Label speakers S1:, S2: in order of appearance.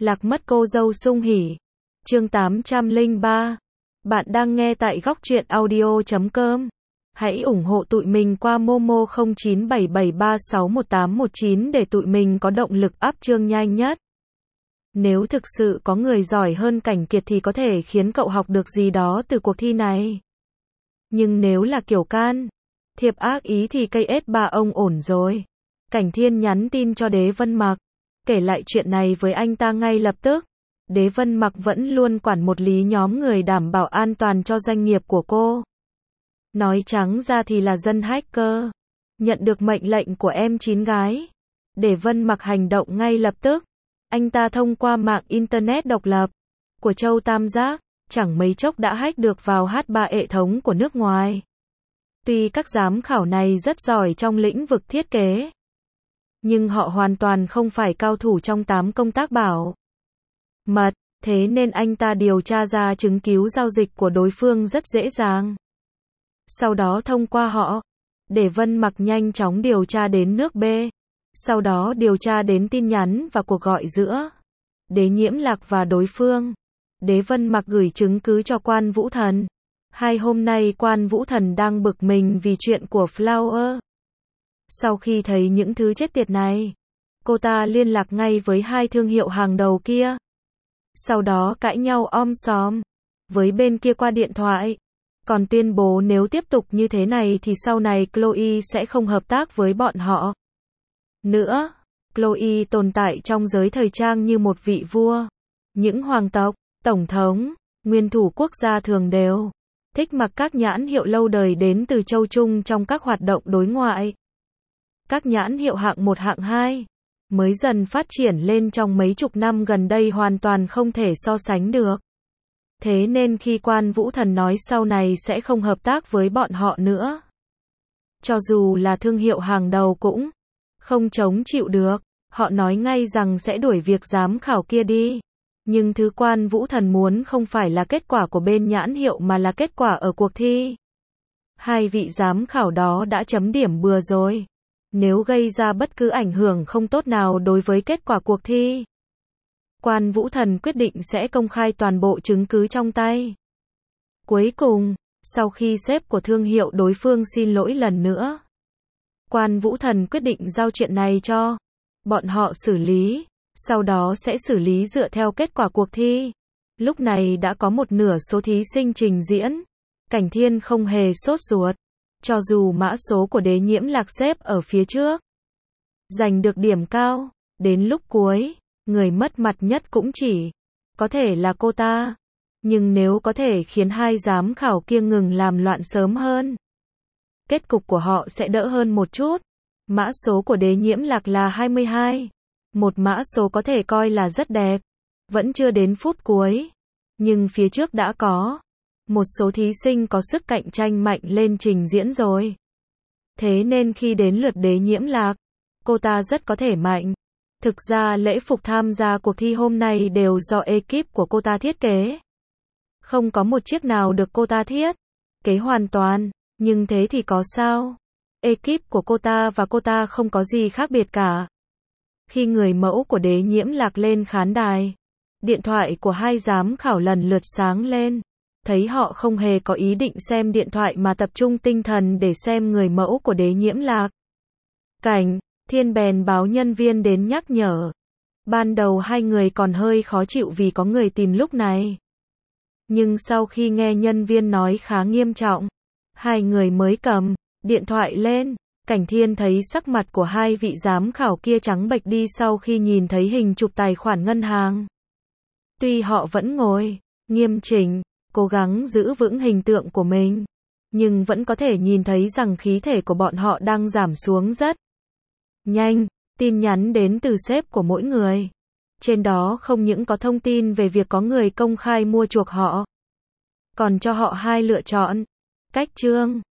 S1: Lạc mất cô dâu sung hỉ. Chương 803. Bạn đang nghe tại góc truyện audio.com. Hãy ủng hộ tụi mình qua Momo 0977361819 để tụi mình có động lực up chương nhanh nhất. Nếu thực sự có người giỏi hơn Cảnh Kiệt thì có thể khiến cậu học được gì đó từ cuộc thi này. Nhưng nếu là kiểu can thiệp ác ý thì cây S3 ông ổn rồi. Cảnh Thiên nhắn tin cho Đế Vân Mặc, kể lại chuyện này với anh ta ngay lập tức. Đế Vân Mặc vẫn luôn quản một lý nhóm người đảm bảo an toàn cho doanh nghiệp của cô. Nói trắng ra thì là dân hacker. Nhận được mệnh lệnh của em chín gái, Đế Vân Mặc hành động ngay lập tức. Anh ta thông qua mạng Internet độc lập của Châu Tam Giác, chẳng mấy chốc đã hack được vào H3 hệ thống của nước ngoài. Tuy các giám khảo này rất giỏi trong lĩnh vực thiết kế, nhưng họ hoàn toàn không phải cao thủ trong 8 công tác bảo mật, thế nên anh ta điều tra ra chứng cứ giao dịch của đối phương rất dễ dàng. Sau đó thông qua họ, Đế Vân Mặc nhanh chóng điều tra đến nước B, sau đó điều tra đến tin nhắn và cuộc gọi giữa Đế Nhiễm Lạc và đối phương. Đế Vân Mặc gửi chứng cứ cho Quan Vũ Thần. Hôm nay Quan Vũ Thần đang bực mình vì chuyện của Flower. Sau khi thấy những thứ chết tiệt này, cô ta liên lạc ngay với 2 thương hiệu hàng đầu kia. Sau đó cãi nhau xòm với bên kia qua điện thoại. Còn tuyên bố nếu tiếp tục như thế này thì sau này Chloe sẽ không hợp tác với bọn họ nữa. Chloe tồn tại trong giới thời trang như một vị vua. Những hoàng tộc, tổng thống, nguyên thủ quốc gia thường đều thích mặc các nhãn hiệu lâu đời đến từ châu Trung trong các hoạt động đối ngoại. Các nhãn hiệu hạng 1 hạng 2 mới dần phát triển lên trong mấy chục năm gần đây hoàn toàn không thể so sánh được. Thế nên khi Quan Vũ Thần nói sau này sẽ không hợp tác với bọn họ nữa, cho dù là thương hiệu hàng đầu cũng không chống chịu được. Họ nói ngay rằng sẽ đuổi việc giám khảo kia đi. Nhưng thứ Quan Vũ Thần muốn không phải là kết quả của bên nhãn hiệu mà là kết quả ở cuộc thi. 2 vị giám khảo đó đã chấm điểm bừa rồi. Nếu gây ra bất cứ ảnh hưởng không tốt nào đối với kết quả cuộc thi, Quan Vũ Thần quyết định sẽ công khai toàn bộ chứng cứ trong tay. Cuối cùng, sau khi sếp của thương hiệu đối phương xin lỗi lần nữa, Quan Vũ Thần quyết định giao chuyện này cho bọn họ xử lý, sau đó sẽ xử lý dựa theo kết quả cuộc thi. Lúc này đã có một nửa số thí sinh trình diễn. Cảnh Thiên không hề sốt ruột, cho dù mã số của Đế Nhiễm Lạc xếp ở phía trước, giành được điểm cao, đến lúc cuối, người mất mặt nhất cũng chỉ có thể là cô ta. Nhưng nếu có thể khiến 2 giám khảo kia ngừng làm loạn sớm hơn, kết cục của họ sẽ đỡ hơn một chút. Mã số của Đế Nhiễm Lạc là 22. Một mã số có thể coi là rất đẹp. Vẫn chưa đến phút cuối, nhưng phía trước đã có một số thí sinh có sức cạnh tranh mạnh lên trình diễn rồi. Thế nên khi đến lượt Đế Nhiễm Lạc, cô ta rất có thể mạnh. Thực ra lễ phục tham gia cuộc thi hôm nay đều do ekip của cô ta thiết kế. Không có một chiếc nào được cô ta thiết kế hoàn toàn, nhưng thế thì có sao? Ekip của cô ta và cô ta không có gì khác biệt cả. Khi người mẫu của Đế Nhiễm Lạc lên khán đài, điện thoại của 2 giám khảo lần lượt sáng lên. Thấy họ không hề có ý định xem điện thoại mà tập trung tinh thần để xem người mẫu của Đế Nhiễm Lạc. Cảnh Thiên bèn báo nhân viên đến nhắc nhở. Ban đầu 2 người còn hơi khó chịu vì có người tìm lúc này. Nhưng sau khi nghe nhân viên nói khá nghiêm trọng, 2 người mới cầm điện thoại lên. Cảnh Thiên thấy sắc mặt của 2 vị giám khảo kia trắng bệch đi sau khi nhìn thấy hình chụp tài khoản ngân hàng. Tuy họ vẫn ngồi nghiêm chỉnh, cố gắng giữ vững hình tượng của mình, nhưng vẫn có thể nhìn thấy rằng khí thể của bọn họ đang giảm xuống rất nhanh. Tin nhắn đến từ sếp của mỗi người. Trên đó không những có thông tin về việc có người công khai mua chuộc họ, còn cho họ 2 lựa chọn. Cách chương